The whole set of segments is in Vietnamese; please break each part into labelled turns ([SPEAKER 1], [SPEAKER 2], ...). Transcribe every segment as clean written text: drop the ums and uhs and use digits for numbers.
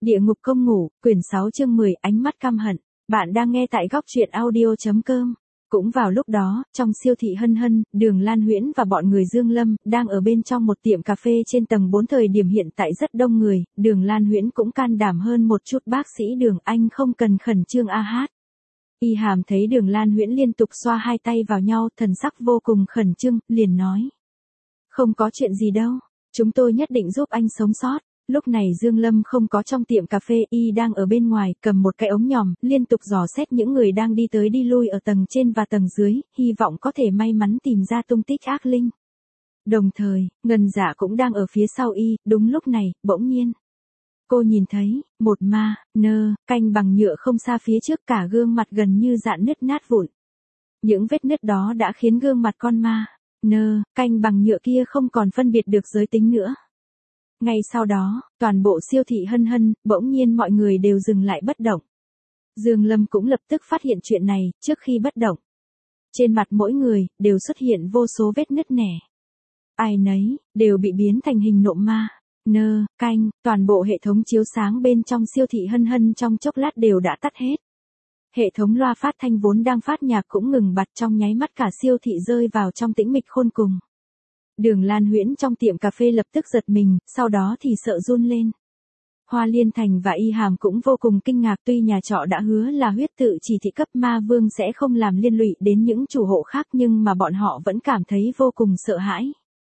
[SPEAKER 1] Địa ngục công ngủ, quyển 6 chương 10, ánh mắt căm hận. Bạn đang nghe tại góc truyện audio.com. Cũng vào lúc đó, trong siêu thị Hân Hân, Đường Lan Huyễn và bọn người Dương Lâm, đang ở bên trong một tiệm cà phê trên tầng 4. Thời điểm hiện tại rất đông người, Đường Lan Huyễn cũng can đảm hơn một chút. Bác sĩ Đường, anh không cần khẩn trương a hát. Y Hàm thấy Đường Lan Huyễn liên tục xoa hai tay vào nhau, thần sắc vô cùng khẩn trương, liền nói. Không có chuyện gì đâu, chúng tôi nhất định giúp anh sống sót. Lúc này Dương Lâm không có trong tiệm cà phê, y đang ở bên ngoài, cầm một cái ống nhòm, liên tục dò xét những người đang đi tới đi lui ở tầng trên và tầng dưới, hy vọng có thể may mắn tìm ra tung tích ác linh. Đồng thời, Ngân Dạ cũng đang ở phía sau y, đúng lúc này, bỗng nhiên. Cô nhìn thấy, một ma, nơ, canh bằng nhựa không xa phía trước, cả gương mặt gần như dạn nứt nát vụn. Những vết nứt đó đã khiến gương mặt con ma, nơ, canh bằng nhựa kia không còn phân biệt được giới tính nữa. Ngay sau đó, toàn bộ siêu thị Hân Hân, bỗng nhiên mọi người đều dừng lại bất động. Dương Lâm cũng lập tức phát hiện chuyện này, trước khi bất động. Trên mặt mỗi người, đều xuất hiện vô số vết nứt nẻ. Ai nấy, đều bị biến thành hình nộm ma, nơ, canh, toàn bộ hệ thống chiếu sáng bên trong siêu thị Hân Hân trong chốc lát đều đã tắt hết. Hệ thống loa phát thanh vốn đang phát nhạc cũng ngừng bật, trong nháy mắt cả siêu thị rơi vào trong tĩnh mịch khôn cùng. Đường Lan Huyễn trong tiệm cà phê lập tức giật mình, sau đó thì sợ run lên. Hoa Liên Thành và Y Hàm cũng vô cùng kinh ngạc, tuy nhà trọ đã hứa là huyết tự chỉ thị cấp ma vương sẽ không làm liên lụy đến những chủ hộ khác, nhưng mà bọn họ vẫn cảm thấy vô cùng sợ hãi.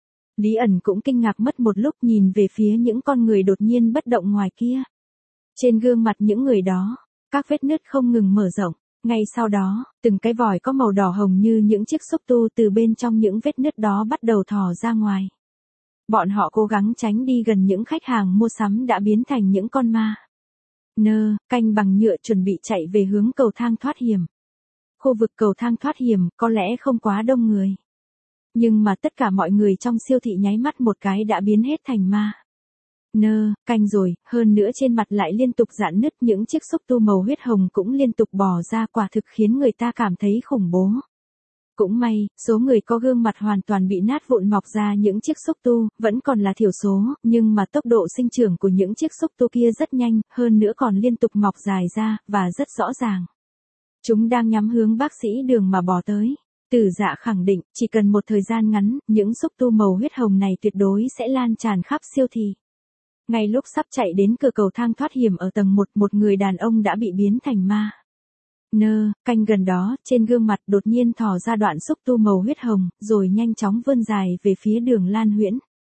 [SPEAKER 1] Lý ẩn cũng kinh ngạc mất một lúc, nhìn về phía những con người đột nhiên bất động ngoài kia. Trên gương mặt những người đó, các vết nứt không ngừng mở rộng. Ngay sau đó, từng cái vòi có màu đỏ hồng như những chiếc xúc tu từ bên trong những vết nứt đó bắt đầu thò ra ngoài. Bọn họ cố gắng tránh đi gần những khách hàng mua sắm đã biến thành những con ma. Nơ, canh bằng nhựa chuẩn bị chạy về hướng cầu thang thoát hiểm. Khu vực cầu thang thoát hiểm có lẽ không quá đông người. Nhưng mà tất cả mọi người trong siêu thị nháy mắt một cái đã biến hết thành ma. Nơ, canh rồi, hơn nữa trên mặt lại liên tục rạn nứt, những chiếc xúc tu màu huyết hồng cũng liên tục bò ra, quả thực khiến người ta cảm thấy khủng bố. Cũng may, số người có gương mặt hoàn toàn bị nát vụn mọc ra những chiếc xúc tu, vẫn còn là thiểu số, nhưng mà tốc độ sinh trưởng của những chiếc xúc tu kia rất nhanh, hơn nữa còn liên tục mọc dài ra, và rất rõ ràng. Chúng đang nhắm hướng bác sĩ Đường mà bò tới. Tử Dạ khẳng định, chỉ cần một thời gian ngắn, những xúc tu màu huyết hồng này tuyệt đối sẽ lan tràn khắp siêu thị. Ngay lúc sắp chạy đến cửa cầu thang thoát hiểm ở tầng 1, một người đàn ông đã bị biến thành ma. Nơ, canh gần đó, trên gương mặt đột nhiên thò ra đoạn xúc tu màu huyết hồng, rồi nhanh chóng vươn dài về phía Đường Lan Huyễn.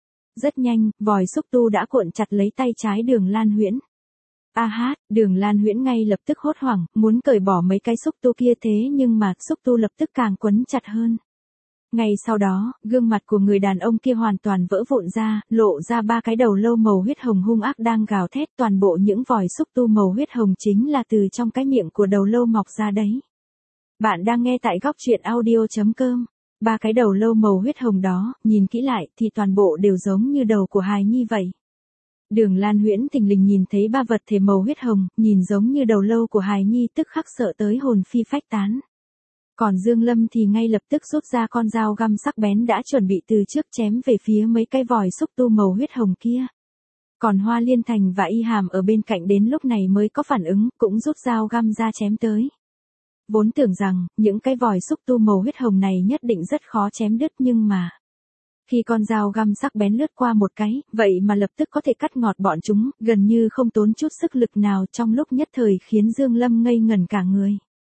[SPEAKER 1] Rất nhanh, vòi xúc tu đã cuộn chặt lấy tay trái Đường Lan Huyễn. A hát, Đường Lan Huyễn ngay lập tức hốt hoảng, muốn cởi bỏ mấy cái xúc tu kia, thế nhưng mà xúc tu lập tức càng quấn chặt hơn. Ngay sau đó, gương mặt của người đàn ông kia hoàn toàn vỡ vụn ra, lộ ra ba cái đầu lâu màu huyết hồng hung ác đang gào thét, toàn bộ những vòi xúc tu màu huyết hồng chính là từ trong cái miệng của đầu lâu mọc ra đấy. Bạn đang nghe tại góc truyện audio.com. Ba cái đầu lâu màu huyết hồng đó, nhìn kỹ lại thì toàn bộ đều giống như đầu của hài nhi vậy. Đường Lan Huyễn thình lình nhìn thấy ba vật thể màu huyết hồng, nhìn giống như đầu lâu của hài nhi, tức khắc sợ tới hồn phi phách tán. Còn Dương Lâm thì ngay lập tức rút ra con dao găm sắc bén đã chuẩn bị từ trước, chém về phía mấy cái vòi xúc tu màu huyết hồng kia. Còn Hoa Liên Thành và Y Hàm ở bên cạnh đến lúc này mới có phản ứng, cũng rút dao găm ra chém tới. Vốn tưởng rằng, những cái vòi xúc tu màu huyết hồng này nhất định rất khó chém đứt, nhưng mà khi con dao găm sắc bén lướt qua một cái, vậy mà lập tức có thể cắt ngọt bọn chúng, gần như không tốn chút sức lực nào, trong lúc nhất thời khiến Dương Lâm ngây ngẩn cả người.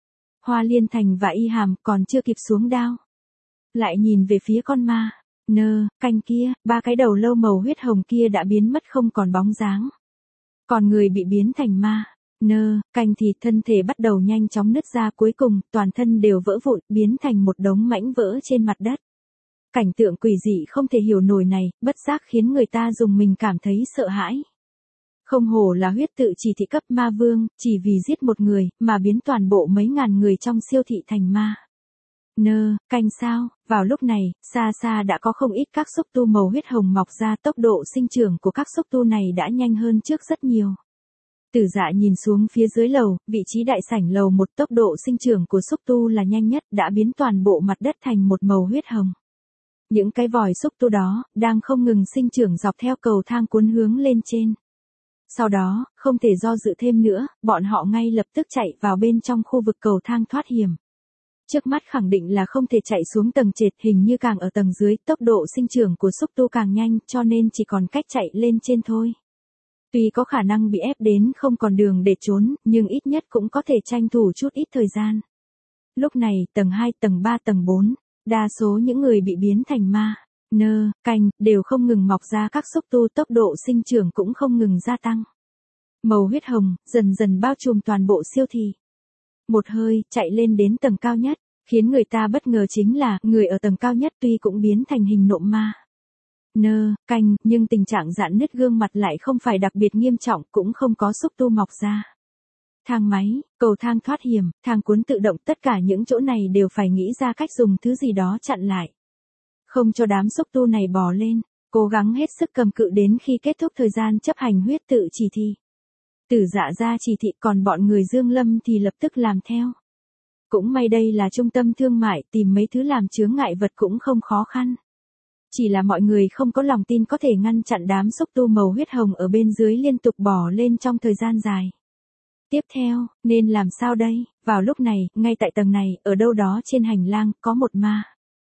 [SPEAKER 1] Hoa Liên Thành và Y Hàm còn chưa kịp xuống đao, lại nhìn về phía con ma, nơ, canh kia, ba cái đầu lâu màu huyết hồng kia đã biến mất không còn bóng dáng. Còn người bị biến thành ma, nơ, canh thì thân thể bắt đầu nhanh chóng nứt ra, cuối cùng toàn thân đều vỡ vụn, biến thành một đống mảnh vỡ trên mặt đất. Cảnh tượng quỷ dị không thể hiểu nổi này, bất giác khiến người ta rùng mình cảm thấy sợ hãi. Không hổ là huyết tự chỉ thị cấp ma vương, chỉ vì giết một người, mà biến toàn bộ mấy ngàn người trong siêu thị thành ma. Nơ, canh sao, vào lúc này, xa xa đã có không ít các xúc tu màu huyết hồng mọc ra, tốc độ sinh trưởng của các xúc tu này đã nhanh hơn trước rất nhiều. Tử Dạ nhìn xuống phía dưới lầu, vị trí đại sảnh lầu 1, tốc độ sinh trưởng của xúc tu là nhanh nhất, đã biến toàn bộ mặt đất thành một màu huyết hồng. Những cái vòi xúc tu đó, đang không ngừng sinh trưởng dọc theo cầu thang cuốn hướng lên trên. Sau đó, không thể do dự thêm nữa, bọn họ ngay lập tức chạy vào bên trong khu vực cầu thang thoát hiểm. Trước mắt khẳng định là không thể chạy xuống tầng trệt, hình như càng ở tầng dưới, tốc độ sinh trưởng của xúc tu càng nhanh, cho nên chỉ còn cách chạy lên trên thôi. Tuy có khả năng bị ép đến không còn đường để trốn, nhưng ít nhất cũng có thể tranh thủ chút ít thời gian. Lúc này, tầng 2, tầng 3, tầng 4, đa số những người bị biến thành ma, nơ, canh, đều không ngừng mọc ra các xúc tu, tốc độ sinh trưởng cũng không ngừng gia tăng. Màu huyết hồng, dần dần bao trùm toàn bộ siêu thị. Một hơi, chạy lên đến tầng cao nhất, khiến người ta bất ngờ chính là, người ở tầng cao nhất tuy cũng biến thành hình nộm ma, nơ, canh, nhưng tình trạng rạn nứt gương mặt lại không phải đặc biệt nghiêm trọng, cũng không có xúc tu mọc ra. Thang máy, cầu thang thoát hiểm, thang cuốn tự động, tất cả những chỗ này đều phải nghĩ ra cách dùng thứ gì đó chặn lại. Không cho đám xúc tu này bò lên, cố gắng hết sức cầm cự đến khi kết thúc thời gian chấp hành huyết tự chỉ thị. Tử Dạ ra chỉ thị, còn bọn người Dương Lâm thì lập tức làm theo. Cũng may đây là trung tâm thương mại, tìm mấy thứ làm chướng ngại vật cũng không khó khăn. Chỉ là mọi người không có lòng tin có thể ngăn chặn đám xúc tu màu huyết hồng ở bên dưới liên tục bò lên trong thời gian dài. Tiếp theo, nên làm sao đây? Vào lúc này, ngay tại tầng này, ở đâu đó trên hành lang, có một ma,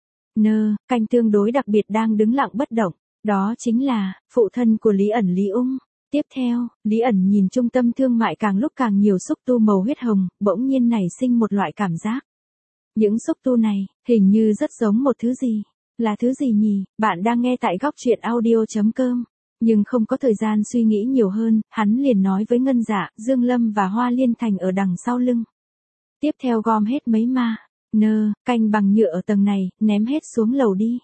[SPEAKER 1] nơ, canh tương đối đặc biệt đang đứng lặng bất động. Đó chính là, phụ thân của Lý ẩn Lý Ung. Tiếp theo, Lý ẩn nhìn trung tâm thương mại càng lúc càng nhiều xúc tu màu huyết hồng, bỗng nhiên nảy sinh một loại cảm giác. Những xúc tu này, hình như rất giống một thứ gì. Là thứ gì nhỉ? Bạn đang nghe tại góc truyện audio.com. Nhưng không có thời gian suy nghĩ nhiều hơn, hắn liền nói với Ngân Dạ, Dương Lâm và Hoa Liên Thành ở đằng sau lưng. Tiếp theo gom hết mấy ma, nơ, canh bằng nhựa ở tầng này, ném hết xuống lầu đi.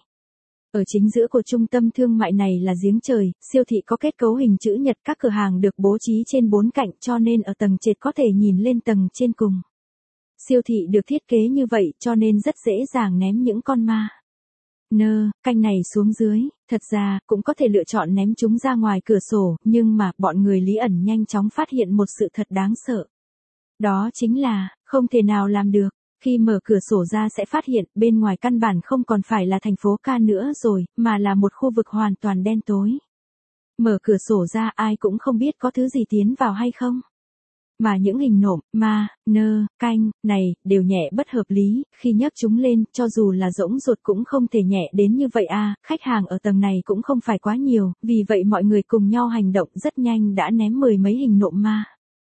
[SPEAKER 1] Ở chính giữa của trung tâm thương mại này là giếng trời, siêu thị có kết cấu hình chữ nhật, các cửa hàng được bố trí trên 4 cạnh, cho nên ở tầng trệt có thể nhìn lên tầng trên cùng. Siêu thị được thiết kế như vậy cho nên rất dễ dàng ném những con ma, nơ, canh này xuống dưới, thật ra cũng có thể lựa chọn ném chúng ra ngoài cửa sổ, nhưng mà bọn người Lý ẩn nhanh chóng phát hiện một sự thật đáng sợ. Đó chính là, không thể nào làm được. Khi mở cửa sổ ra sẽ phát hiện bên ngoài căn bản không còn phải là thành phố ca nữa rồi, mà là một khu vực hoàn toàn đen tối. Mở cửa sổ ra ai cũng không biết có thứ gì tiến vào hay không. Mà những hình nộm, ma, nơ, canh, này, đều nhẹ bất hợp lý, khi nhấc chúng lên, cho dù là rỗng ruột cũng không thể nhẹ đến như vậy à, khách hàng ở tầng này cũng không phải quá nhiều, vì vậy mọi người cùng nhau hành động rất nhanh đã ném 10 mấy hình nộm ma,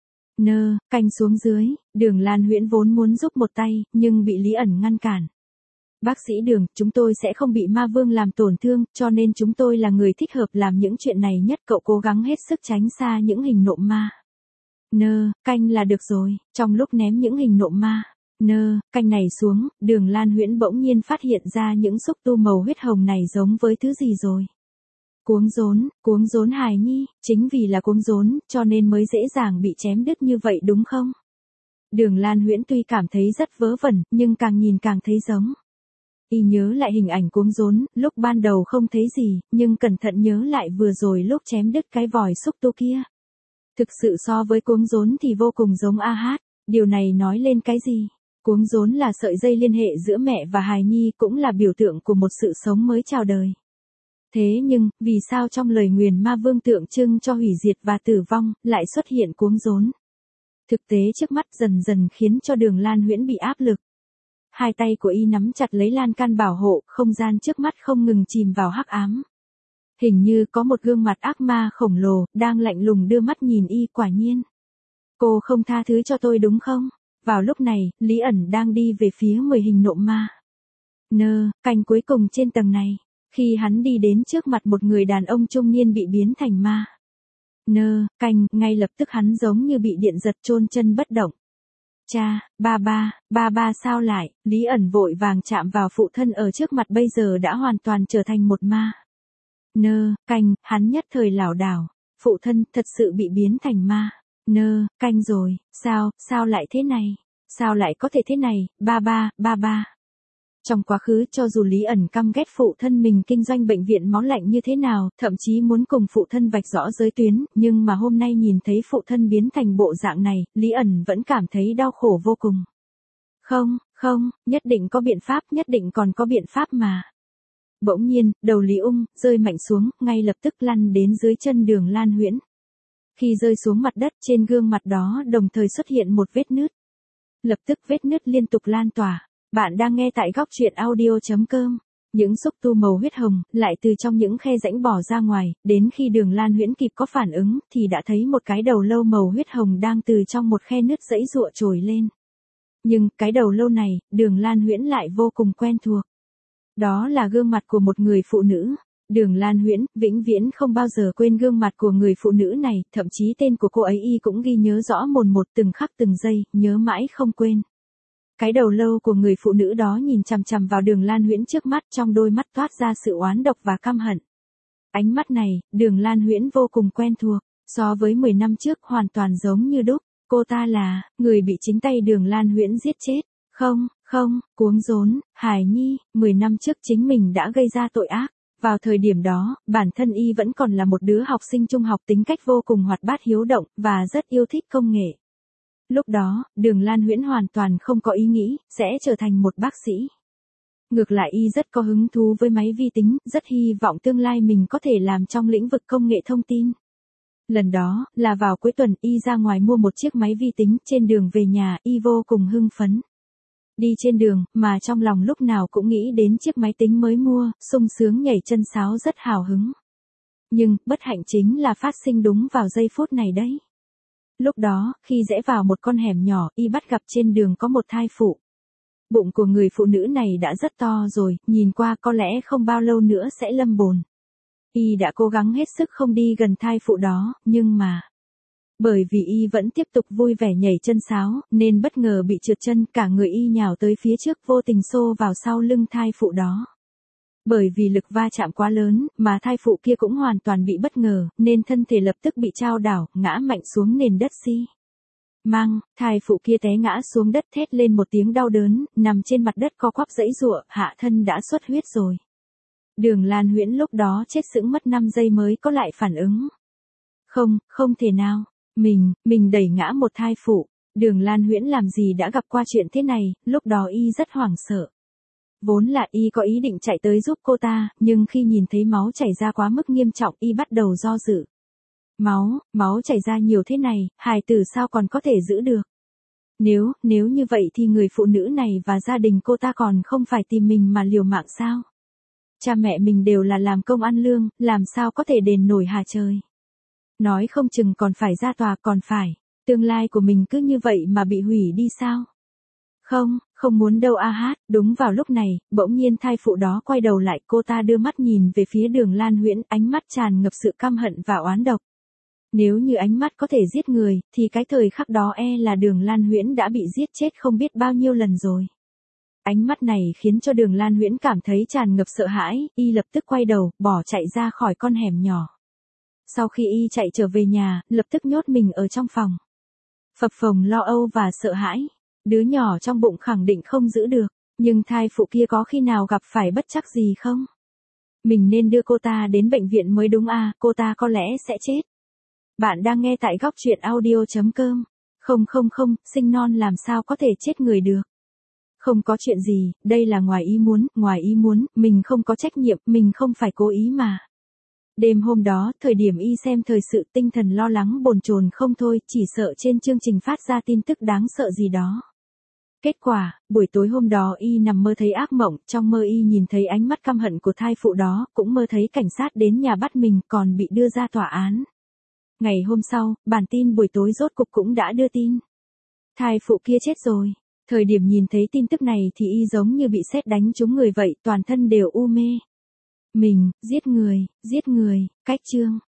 [SPEAKER 1] nơ, canh xuống dưới. Đường Lan Huyễn vốn muốn giúp một tay, nhưng bị Lý ẩn ngăn cản. Bác sĩ Đường, chúng tôi sẽ không bị ma vương làm tổn thương, cho nên chúng tôi là người thích hợp làm những chuyện này nhất, cậu cố gắng hết sức tránh xa những hình nộm ma, nơ, canh là được rồi. Trong lúc ném những hình nộm ma, nơ, canh này xuống, Đường Lan Huyễn bỗng nhiên phát hiện ra những xúc tu màu huyết hồng này giống với thứ gì rồi. Cuống rốn hài nhi, chính vì là cuống rốn, cho nên mới dễ dàng bị chém đứt như vậy đúng không? Đường Lan Huyễn tuy cảm thấy rất vớ vẩn, nhưng càng nhìn càng thấy giống. Y nhớ lại hình ảnh cuống rốn, lúc ban đầu không thấy gì, nhưng cẩn thận nhớ lại vừa rồi lúc chém đứt cái vòi xúc tu kia. Thực sự so với cuống rốn thì vô cùng giống a hát, điều này nói lên cái gì? Cuống rốn là sợi dây liên hệ giữa mẹ và hài nhi, cũng là biểu tượng của một sự sống mới chào đời. Thế nhưng, vì sao trong lời nguyền ma vương tượng trưng cho hủy diệt và tử vong, lại xuất hiện cuống rốn? Thực tế trước mắt dần dần khiến cho Đường Lan Huyễn bị áp lực. Hai tay của y nắm chặt lấy lan can bảo hộ, không gian trước mắt không ngừng chìm vào hắc ám. Hình như có một gương mặt ác ma khổng lồ, đang lạnh lùng đưa mắt nhìn y, quả nhiên. Cô không tha thứ cho tôi đúng không? Vào lúc này, Lý ẩn đang đi về phía 10 hình nộm ma, nơ, canh cuối cùng trên tầng này. Khi hắn đi đến trước mặt một người đàn ông trung niên bị biến thành ma, nơ, canh, ngay lập tức hắn giống như bị điện giật chôn chân bất động. Cha, ba ba sao lại? Lý ẩn vội vàng chạm vào phụ thân ở trước mặt bây giờ đã hoàn toàn trở thành một ma, nơ, canh, hắn nhất thời lảo đảo. Phụ thân thật sự bị biến thành ma, nơ, canh rồi, sao lại thế này? Sao lại có thể thế này, ba ba. Trong quá khứ cho dù Lý ẩn căm ghét phụ thân mình kinh doanh bệnh viện máu lạnh như thế nào, thậm chí muốn cùng phụ thân vạch rõ giới tuyến, nhưng mà hôm nay nhìn thấy phụ thân biến thành bộ dạng này, Lý ẩn vẫn cảm thấy đau khổ vô cùng. Không, nhất định có biện pháp, nhất định còn có biện pháp mà. Bỗng nhiên, đầu Lý Ung rơi mạnh xuống, ngay lập tức lăn đến dưới chân Đường Lan Huyễn. Khi rơi xuống mặt đất, trên gương mặt đó đồng thời xuất hiện một vết nứt. Lập tức vết nứt liên tục lan tỏa. Bạn đang nghe tại góc truyện audio.com. Những xúc tu màu huyết hồng lại từ trong những khe rãnh bỏ ra ngoài, đến khi Đường Lan Huyễn kịp có phản ứng thì đã thấy một cái đầu lâu màu huyết hồng đang từ trong một khe nứt giãy giụa trồi lên. Nhưng cái đầu lâu này, Đường Lan Huyễn lại vô cùng quen thuộc. Đó là gương mặt của một người phụ nữ. Đường Lan Huyễn vĩnh viễn không bao giờ quên gương mặt của người phụ nữ này, thậm chí tên của cô ấy y cũng ghi nhớ rõ mồn một, từng khắc từng giây, nhớ mãi không quên. Cái đầu lâu của người phụ nữ đó nhìn chằm chằm vào Đường Lan Huyễn trước mắt, trong đôi mắt toát ra sự oán độc và căm hận. Ánh mắt này, Đường Lan Huyễn vô cùng quen thuộc, so với 10 năm trước hoàn toàn giống như đúc. Cô ta là người bị chính tay Đường Lan Huyễn giết chết. Không, cuống rốn, hài nhi, 10 năm trước chính mình đã gây ra tội ác. Vào thời điểm đó, bản thân y vẫn còn là một đứa học sinh trung học, tính cách vô cùng hoạt bát hiếu động, và rất yêu thích công nghệ. Lúc đó, Đường Lan Huyễn hoàn toàn không có ý nghĩ sẽ trở thành một bác sĩ. Ngược lại y rất có hứng thú với máy vi tính, rất hy vọng tương lai mình có thể làm trong lĩnh vực công nghệ thông tin. Lần đó, là vào cuối tuần, y ra ngoài mua một chiếc máy vi tính, trên đường về nhà, y vô cùng hưng phấn. Đi trên đường, mà trong lòng lúc nào cũng nghĩ đến chiếc máy tính mới mua, sung sướng nhảy chân sáo rất hào hứng. Nhưng, bất hạnh chính là phát sinh đúng vào giây phút này đấy. Lúc đó, khi rẽ vào một con hẻm nhỏ, y bắt gặp trên đường có một thai phụ. Bụng của người phụ nữ này đã rất to rồi, nhìn qua có lẽ không bao lâu nữa sẽ lâm bồn. Y đã cố gắng hết sức không đi gần thai phụ đó, nhưng mà... Bởi vì y vẫn tiếp tục vui vẻ nhảy chân sáo, nên bất ngờ bị trượt chân, cả người y nhào tới phía trước, vô tình xô vào sau lưng thai phụ đó. Bởi vì lực va chạm quá lớn, mà thai phụ kia cũng hoàn toàn bị bất ngờ, nên thân thể lập tức bị chao đảo, ngã mạnh xuống nền đất xi măng. Thai phụ kia té ngã xuống đất, thét lên một tiếng đau đớn, nằm trên mặt đất co quắp giãy giụa, hạ thân đã xuất huyết rồi. Đường Lan Huyễn lúc đó chết sững mất 5 giây mới có lại phản ứng. Không thể nào. Mình đẩy ngã một thai phụ. Đường Lan Huyễn làm gì đã gặp qua chuyện thế này, lúc đó y rất hoảng sợ. Vốn là y có ý định chạy tới giúp cô ta, nhưng khi nhìn thấy máu chảy ra quá mức nghiêm trọng, y bắt đầu do dự. Máu chảy ra nhiều thế này, hài tử sao còn có thể giữ được? Nếu như vậy thì người phụ nữ này và gia đình cô ta còn không phải tìm mình mà liều mạng sao? Cha mẹ mình đều là làm công ăn lương, làm sao có thể đền nổi hả trời? Nói không chừng còn phải ra tòa, còn phải. Tương lai của mình cứ như vậy mà bị hủy đi sao? Không muốn đâu a hát. Đúng vào lúc này, bỗng nhiên thai phụ đó quay đầu lại, cô ta đưa mắt nhìn về phía Đường Lan Huyễn, ánh mắt tràn ngập sự căm hận và oán độc. Nếu như ánh mắt có thể giết người, thì cái thời khắc đó là Đường Lan Huyễn đã bị giết chết không biết bao nhiêu lần rồi. Ánh mắt này khiến cho Đường Lan Huyễn cảm thấy tràn ngập sợ hãi, y lập tức quay đầu, bỏ chạy ra khỏi con hẻm nhỏ. Sau khi y chạy trở về nhà, lập tức nhốt mình ở trong phòng. Phập phồng lo âu và sợ hãi. Đứa nhỏ trong bụng khẳng định không giữ được, nhưng thai phụ kia có khi nào gặp phải bất trắc gì không? Mình nên đưa cô ta đến bệnh viện mới đúng à, cô ta có lẽ sẽ chết. Bạn đang nghe tại góc truyện audio.com. Không, sinh non làm sao có thể chết người được. Không có chuyện gì, đây là ngoài ý muốn, mình không có trách nhiệm, mình không phải cố ý mà. Đêm hôm đó, thời điểm y xem thời sự, tinh thần lo lắng bồn chồn không thôi, chỉ sợ trên chương trình phát ra tin tức đáng sợ gì đó. Kết quả, buổi tối hôm đó y nằm mơ thấy ác mộng, trong mơ y nhìn thấy ánh mắt căm hận của thai phụ đó, cũng mơ thấy cảnh sát đến nhà bắt mình, còn bị đưa ra tòa án. Ngày hôm sau, bản tin buổi tối rốt cục cũng đã đưa tin. Thai phụ kia chết rồi. Thời điểm nhìn thấy tin tức này thì y giống như bị sét đánh trúng người vậy, toàn thân đều u mê. Mình, giết người, cách chương.